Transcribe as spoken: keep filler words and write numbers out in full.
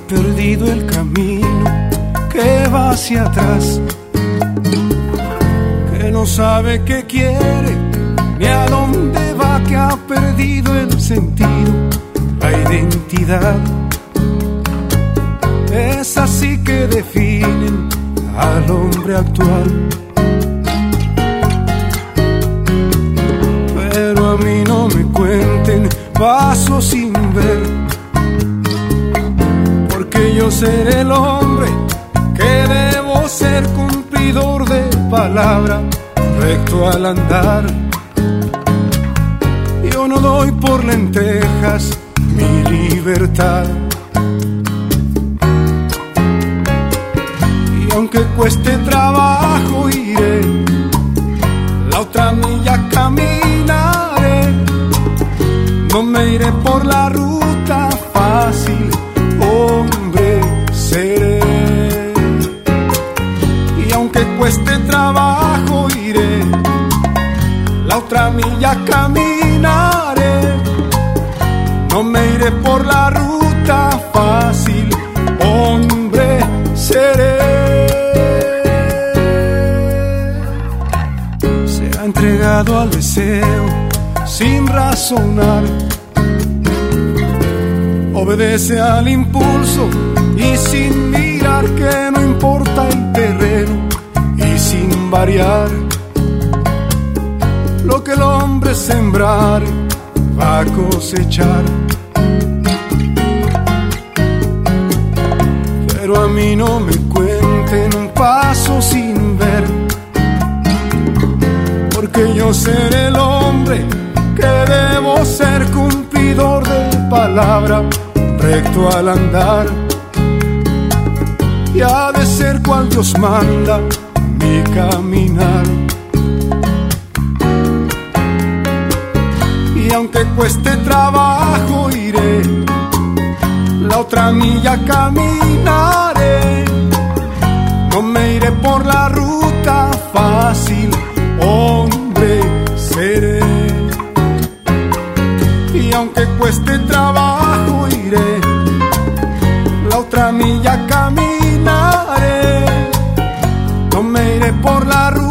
perdido el camino, que va hacia atrás, que no sabe qué quiere ni a dónde va, que ha perdido el sentido, la identidad. Es así que definen al hombre actual. Pero a mí no me cuenten pasos sin ver, porque yo seré el hombre que debo ser, cumplidor de palabra, recto al andar. Yo no doy por lentejas mi libertad, y aunque cueste trabajo iré, la otra milla caminaré. No me iré por la ruta fácil, hombre seré. Y aunque cueste trabajo iré, la otra milla caminaré. No me iré por la ruta fácil, hombre seré. Se ha entregado al deseo sin razonar, obedece al impulso y sin mirar que no importa el terreno, y sin variar lo que el hombre sembrar va a cosechar. Pero a mí no me cuenten un paso sin ver, porque yo seré el hombre que debo ser, cumplidor de palabra, recto al andar. Y ha de ser cual Dios manda mi caminar. Y aunque cueste trabajo iré, la otra milla caminaré. No me iré por la ruta fácil, hombre seré. Y aunque cueste trabajo iré, la otra milla caminaré. No me iré por la ruta